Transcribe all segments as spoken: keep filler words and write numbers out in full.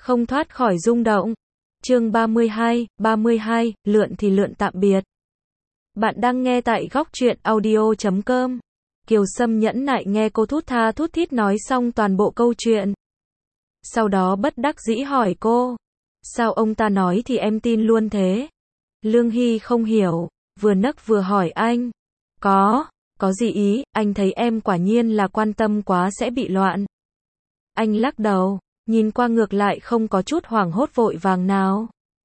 không thoát khỏi rung động. Chương ba mươi hai, ba mươi hai, lượn thì lượn tạm biệt. Bạn đang nghe tại góc truyện audio chấm com. Kiều Sâm nhẫn nại nghe cô thút tha thút thít nói xong toàn bộ câu chuyện. Sau đó bất đắc dĩ hỏi cô, sao ông ta nói thì em tin luôn thế? Lương Hy không hiểu, vừa nấc vừa hỏi anh, có, có gì ý, anh thấy em quả nhiên là quan tâm quá sẽ bị loạn. Anh lắc đầu, nhìn qua ngược lại không có chút hoảng hốt vội vàng nào.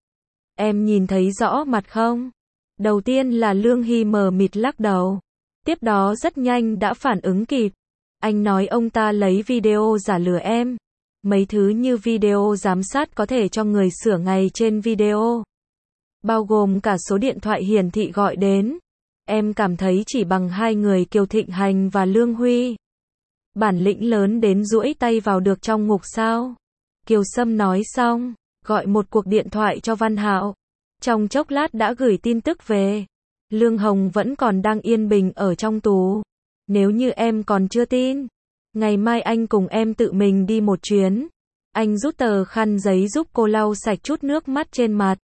Em nhìn thấy rõ mặt không? Đầu tiên là Lương Hy mờ mịt lắc đầu. Tiếp đó rất nhanh đã phản ứng kịp. Anh nói ông ta lấy video giả lừa em. Mấy thứ như video giám sát có thể cho người sửa ngay trên video. Bao gồm cả số điện thoại hiển thị gọi đến. Em cảm thấy chỉ bằng hai người Kiều Thịnh Hành và Lương Huy. Bản lĩnh lớn đến duỗi tay vào được trong ngục sao? Kiều Sâm nói xong, gọi một cuộc điện thoại cho Văn Hạo. Trong chốc lát đã gửi tin tức về. Lương Hồng vẫn còn đang yên bình ở trong tù. Nếu như em còn chưa tin, ngày mai anh cùng em tự mình đi một chuyến. Anh rút tờ khăn giấy giúp cô lau sạch chút nước mắt trên mặt.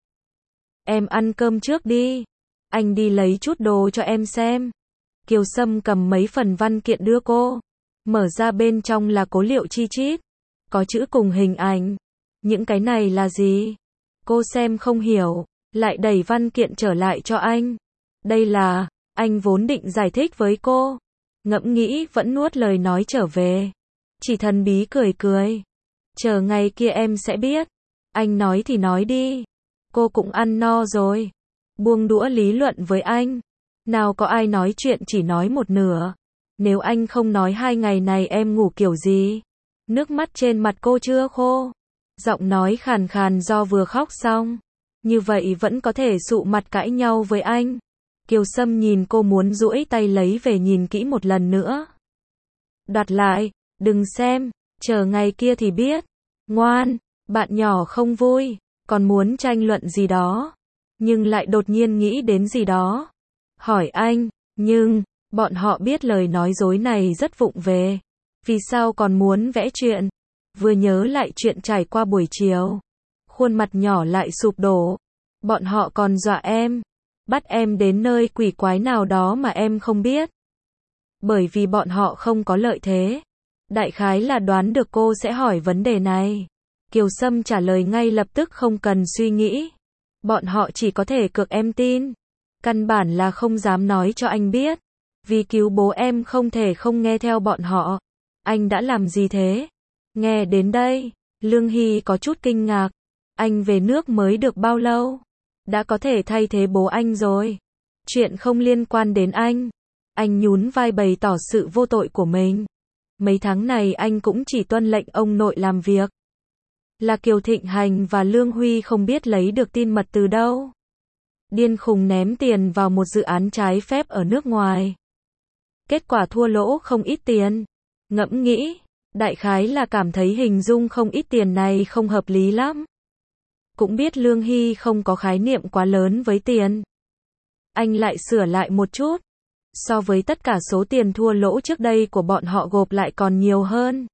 Em ăn cơm trước đi. Anh đi lấy chút đồ cho em xem. Kiều Sâm cầm mấy phần văn kiện đưa cô. Mở ra bên trong là cố liệu chi chít. Có chữ cùng hình ảnh. Những cái này là gì? Cô xem không hiểu, lại đẩy văn kiện trở lại cho anh. Đây là, anh vốn định giải thích với cô. Ngẫm nghĩ vẫn nuốt lời nói trở về. Chỉ thần bí cười cười. Chờ ngày kia em sẽ biết. Anh nói thì nói đi. Cô cũng ăn no rồi. Buông đũa lý luận với anh. Nào có ai nói chuyện chỉ nói một nửa. Nếu anh không nói hai ngày này em ngủ kiểu gì? Nước mắt trên mặt cô chưa khô. Giọng nói khàn khàn do vừa khóc xong. Như vậy vẫn có thể sụ mặt cãi nhau với anh. Kiều Sâm nhìn cô muốn duỗi tay lấy về nhìn kỹ một lần nữa. Đoạt lại, đừng xem, chờ ngày kia thì biết. Ngoan, bạn nhỏ không vui, còn muốn tranh luận gì đó. Nhưng lại đột nhiên nghĩ đến gì đó. Hỏi anh, nhưng, bọn họ biết lời nói dối này rất vụng về. Vì sao còn muốn vẽ chuyện? Vừa nhớ lại chuyện trải qua buổi chiều. Khuôn mặt nhỏ lại sụp đổ. Bọn họ còn dọa em. Bắt em đến nơi quỷ quái nào đó mà em không biết. Bởi vì bọn họ không có lợi thế. Đại khái là đoán được cô sẽ hỏi vấn đề này. Kiều Sâm trả lời ngay lập tức không cần suy nghĩ. Bọn họ chỉ có thể cược em tin. Căn bản là không dám nói cho anh biết. Vì cứu bố em không thể không nghe theo bọn họ. Anh đã làm gì thế? Nghe đến đây, Lương Hy có chút kinh ngạc. Anh về nước mới được bao lâu? Đã có thể thay thế bố anh rồi. Chuyện không liên quan đến anh. Anh nhún vai bày tỏ sự vô tội của mình. Mấy tháng này anh cũng chỉ tuân lệnh ông nội làm việc. Là Kiều Thịnh Hành và Lương Huy không biết lấy được tin mật từ đâu. Điên khùng ném tiền vào một dự án trái phép ở nước ngoài. Kết quả thua lỗ không ít tiền. Ngẫm nghĩ, đại khái là cảm thấy hình dung không ít tiền này không hợp lý lắm. Cũng biết Lương Hy không có khái niệm quá lớn với tiền. Anh lại sửa lại một chút. So với tất cả số tiền thua lỗ trước đây của bọn họ gộp lại còn nhiều hơn.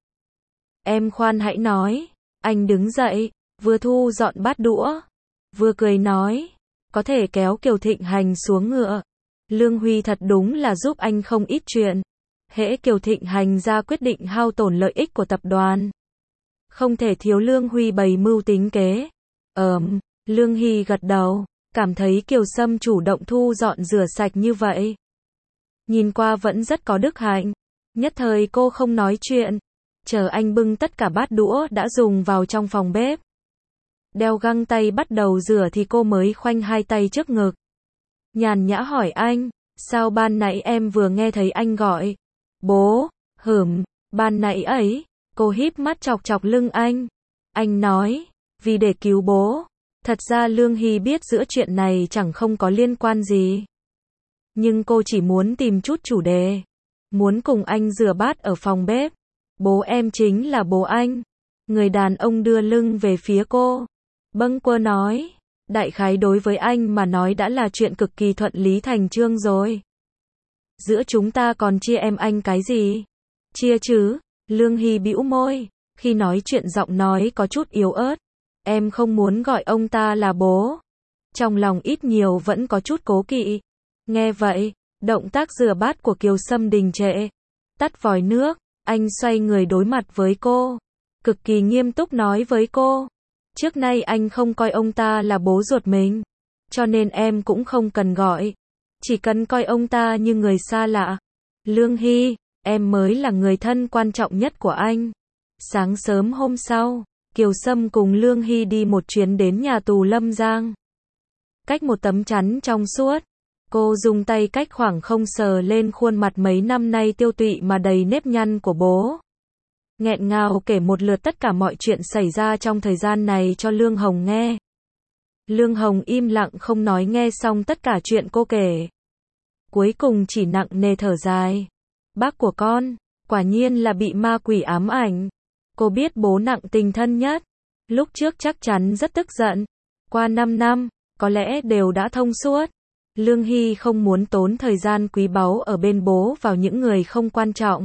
Em khoan hãy nói. Anh đứng dậy, vừa thu dọn bát đũa, vừa cười nói. Có thể kéo Kiều Thịnh Hành xuống ngựa. Lương Huy thật đúng là giúp anh không ít chuyện. Hễ Kiều Thịnh Hành ra quyết định hao tổn lợi ích của tập đoàn. Không thể thiếu Lương Huy bày mưu tính kế. Ờm, Lương Hy gật đầu, cảm thấy Kiều Sâm chủ động thu dọn rửa sạch như vậy. Nhìn qua vẫn rất có đức hạnh. Nhất thời cô không nói chuyện. Chờ anh bưng tất cả bát đũa đã dùng vào trong phòng bếp. Đeo găng tay bắt đầu rửa thì cô mới khoanh hai tay trước ngực. Nhàn nhã hỏi anh, sao ban nãy em vừa nghe thấy anh gọi? Bố, hửm, ban nãy ấy, cô híp mắt chọc chọc lưng anh. Anh nói, vì để cứu bố. Thật ra Lương Hy biết giữa chuyện này chẳng không có liên quan gì. Nhưng cô chỉ muốn tìm chút chủ đề. Muốn cùng anh rửa bát ở phòng bếp. Bố em chính là bố anh. Người đàn ông đưa lưng về phía cô. Bâng quơ nói, đại khái đối với anh mà nói đã là chuyện cực kỳ thuận lý thành chương rồi. Giữa chúng ta còn chia em anh cái gì? Chia chứ? Lương Hy bĩu môi, khi nói chuyện giọng nói có chút yếu ớt. em không muốn gọi ông ta là bố. Trong lòng ít nhiều vẫn có chút cố kỵ. Nghe vậy, động tác rửa bát của Kiều Sâm đình trệ. Tắt vòi nước, anh xoay người đối mặt với cô. Cực kỳ nghiêm túc nói với cô. Trước nay anh không coi ông ta là bố ruột mình. Cho nên em cũng không cần gọi. Chỉ cần coi ông ta như người xa lạ. Lương Hy, em mới là người thân quan trọng nhất của anh. Sáng sớm hôm sau, Kiều Sâm cùng Lương Hy đi một chuyến đến nhà tù Lâm Giang. Cách một tấm chắn trong suốt, cô dùng tay cách khoảng không sờ lên khuôn mặt mấy năm nay tiêu tụy mà đầy nếp nhăn của bố. Nghẹn ngào kể một lượt tất cả mọi chuyện xảy ra trong thời gian này cho Lương Hồng nghe. Lương Hồng im lặng không nói, nghe xong tất cả chuyện cô kể. Cuối cùng chỉ nặng nề thở dài. Bác của con, quả nhiên là bị ma quỷ ám ảnh. Cô biết bố nặng tình thân nhất. Lúc trước chắc chắn rất tức giận. Qua năm năm, có lẽ đều đã thông suốt. Lương Hy không muốn tốn thời gian quý báu ở bên bố vào những người không quan trọng.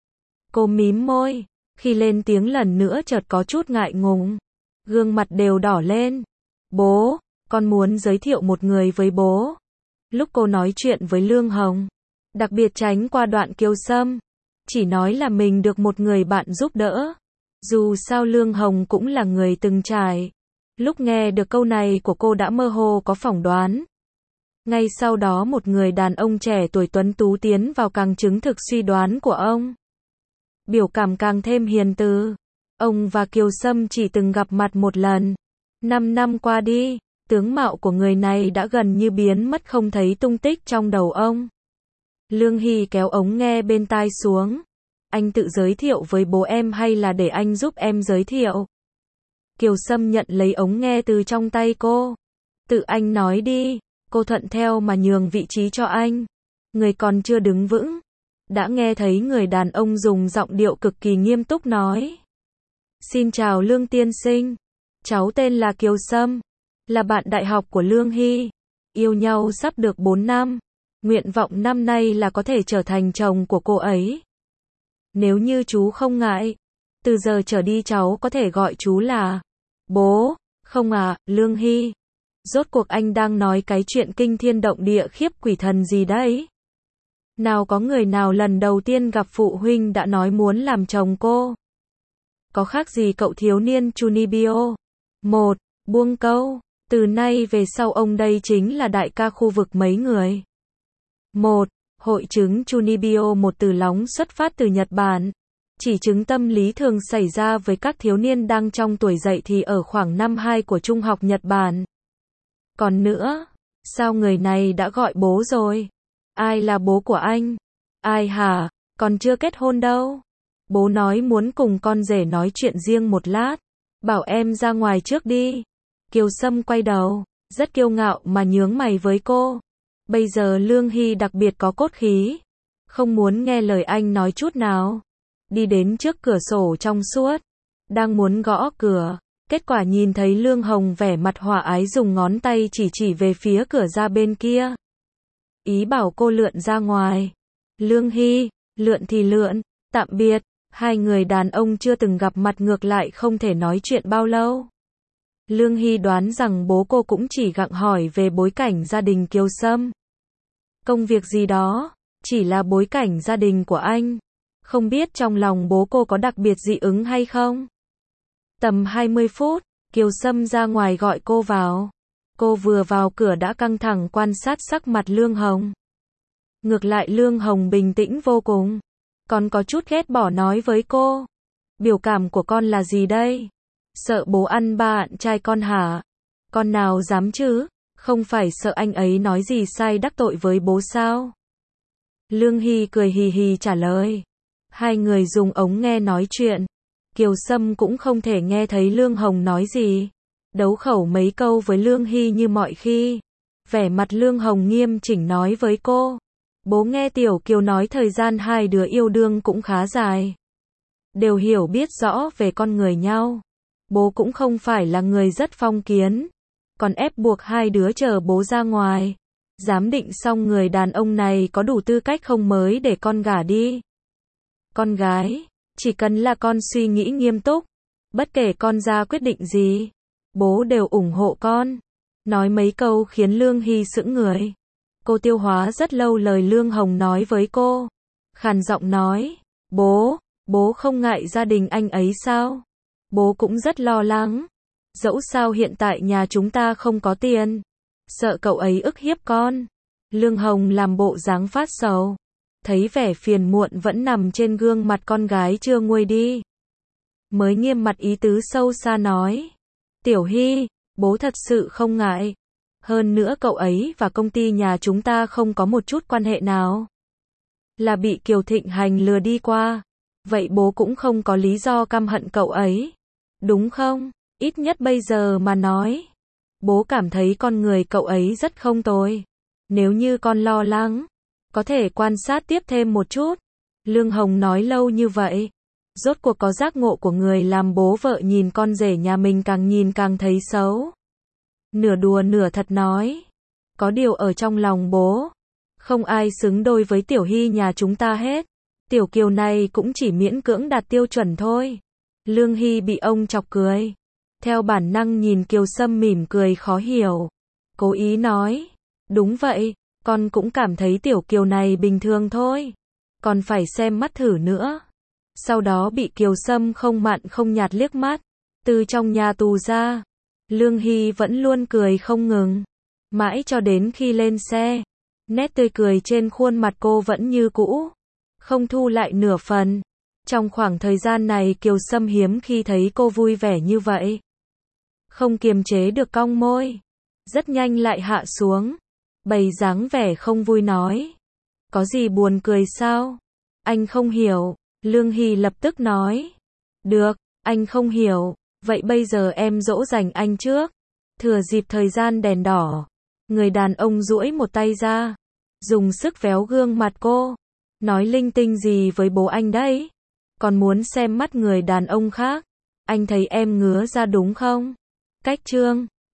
Cô mím môi, khi lên tiếng lần nữa chợt có chút ngại ngùng. Gương mặt đều đỏ lên. Bố, con muốn giới thiệu một người với bố. Lúc cô nói chuyện với Lương Hồng, đặc biệt tránh qua đoạn Kiều Sâm, chỉ nói là mình được một người bạn giúp đỡ. Dù sao Lương Hồng cũng là người từng trải. Lúc nghe được câu này của cô đã mơ hồ có phỏng đoán. Ngay sau đó một người đàn ông trẻ tuổi tuấn tú tiến vào càng chứng thực suy đoán của ông. Biểu cảm càng thêm hiền từ. Ông và Kiều Sâm chỉ từng gặp mặt một lần. Năm năm qua đi, tướng mạo của người này đã gần như biến mất không thấy tung tích trong đầu ông. Lương Hy kéo ống nghe bên tai xuống. Anh tự giới thiệu với bố em hay là để anh giúp em giới thiệu? Kiều Sâm nhận lấy ống nghe từ trong tay cô. Tự anh nói đi. Cô thuận theo mà nhường vị trí cho anh. Người còn chưa đứng vững, đã nghe thấy người đàn ông dùng giọng điệu cực kỳ nghiêm túc nói. Xin chào Lương tiên sinh. Cháu tên là Kiều Sâm, là bạn đại học của Lương Hy. Yêu nhau sắp được bốn năm. Nguyện vọng năm nay là có thể trở thành chồng của cô ấy. Nếu như chú không ngại, từ giờ trở đi cháu có thể gọi chú là bố. Không à, Lương Hy. Rốt cuộc anh đang nói cái chuyện kinh thiên động địa khiếp quỷ thần gì đấy? Nào có người nào lần đầu tiên gặp phụ huynh đã nói muốn làm chồng cô? Có khác gì cậu thiếu niên Chunibyo? Một, buông câu. Từ nay về sau ông đây chính là đại ca khu vực mấy người. Một, hội chứng Chunibyo, một từ lóng xuất phát từ Nhật Bản. Chỉ chứng tâm lý thường xảy ra với các thiếu niên đang trong tuổi dậy thì ở khoảng năm hai của trung học Nhật Bản. Còn nữa, sao người này đã gọi bố rồi? Ai là bố của anh? Ai hả? Còn chưa kết hôn đâu. Bố nói muốn cùng con rể nói chuyện riêng một lát. Bảo em ra ngoài trước đi. Kiều Sâm quay đầu, rất kiêu ngạo mà nhướng mày với cô. Bây giờ Lương Hy đặc biệt có cốt khí. Không muốn nghe lời anh nói chút nào. Đi đến trước cửa sổ trong suốt. Đang muốn gõ cửa. Kết quả nhìn thấy Lương Hồng vẻ mặt hòa ái dùng ngón tay chỉ chỉ về phía cửa ra bên kia. Ý bảo cô lượn ra ngoài. Lương Hy, lượn thì lượn, tạm biệt. Hai người đàn ông chưa từng gặp mặt ngược lại không thể nói chuyện bao lâu. Lương Hy đoán rằng bố cô cũng chỉ gặng hỏi về bối cảnh gia đình Kiều Sâm. Công việc gì đó, chỉ là bối cảnh gia đình của anh. Không biết trong lòng bố cô có đặc biệt dị ứng hay không? Tầm hai mươi phút, Kiều Sâm ra ngoài gọi cô vào. Cô vừa vào cửa đã căng thẳng quan sát sắc mặt Lương Hồng. Ngược lại Lương Hồng bình tĩnh vô cùng. Còn có chút ghét bỏ nói với cô. Biểu cảm của con là gì đây? Sợ bố ăn bạn trai con hả? Con nào dám chứ? Không phải sợ anh ấy nói gì sai đắc tội với bố sao? Lương Hy cười hì hì trả lời. Hai người dùng ống nghe nói chuyện. Kiều Sâm cũng không thể nghe thấy Lương Hồng nói gì. Đấu khẩu mấy câu với Lương Hy như mọi khi. Vẻ mặt Lương Hồng nghiêm chỉnh nói với cô. Bố nghe Tiểu Kiều nói thời gian hai đứa yêu đương cũng khá dài. Đều hiểu biết rõ về con người nhau. Bố cũng không phải là người rất phong kiến. Còn ép buộc hai đứa chờ bố ra ngoài. Giám định xong người đàn ông này có đủ tư cách không mới để con gả đi. Con gái, chỉ cần là con suy nghĩ nghiêm túc. Bất kể con ra quyết định gì, bố đều ủng hộ con. Nói mấy câu khiến Lương Hy sững người. Cô tiêu hóa rất lâu lời Lương Hồng nói với cô. Khàn giọng nói, bố, bố không ngại gia đình anh ấy sao? Bố cũng rất lo lắng. Dẫu sao hiện tại nhà chúng ta không có tiền. Sợ cậu ấy ức hiếp con. Lương Hồng làm bộ dáng phát sầu. Thấy vẻ phiền muộn vẫn nằm trên gương mặt con gái chưa nguôi đi. Mới nghiêm mặt ý tứ sâu xa nói. Tiểu Hy, bố thật sự không ngại. Hơn nữa cậu ấy và công ty nhà chúng ta không có một chút quan hệ nào. Là bị Kiều Thịnh Hành lừa đi qua. Vậy bố cũng không có lý do căm hận cậu ấy. Đúng không? Ít nhất bây giờ mà nói. Bố cảm thấy con người cậu ấy rất không tồi. Nếu như con lo lắng, có thể quan sát tiếp thêm một chút. Lương Hồng nói lâu như vậy. Rốt cuộc có giác ngộ của người làm bố vợ nhìn con rể nhà mình càng nhìn càng thấy xấu. Nửa đùa nửa thật nói. Có điều ở trong lòng bố. Không ai xứng đôi với Tiểu Hy nhà chúng ta hết. Tiểu Kiều này cũng chỉ miễn cưỡng đạt tiêu chuẩn thôi. Lương Hy bị ông chọc cười. Theo bản năng nhìn Kiều Sâm mỉm cười khó hiểu. Cố ý nói. Đúng vậy, con cũng cảm thấy Tiểu Kiều này bình thường thôi. Còn phải xem mắt thử nữa. Sau đó bị Kiều Sâm không mặn không nhạt liếc mắt. Từ trong nhà tù ra. Lương Hy vẫn luôn cười không ngừng. Mãi cho đến khi lên xe. Nét tươi cười trên khuôn mặt cô vẫn như cũ. Không thu lại nửa phần. Trong khoảng thời gian này Kiều Sâm hiếm khi thấy cô vui vẻ như vậy. Không kiềm chế được cong môi. Rất nhanh lại hạ xuống. Bày dáng vẻ không vui nói. Có gì buồn cười sao? Anh không hiểu. Lương Hy lập tức nói. Được, anh không hiểu. Vậy bây giờ em dỗ dành anh trước. Thừa dịp thời gian đèn đỏ. Người đàn ông duỗi một tay ra. Dùng sức véo gương mặt cô. Nói linh tinh gì với bố anh đấy? Còn muốn xem mắt người đàn ông khác. Anh thấy em ngứa ra đúng không? Cách trương.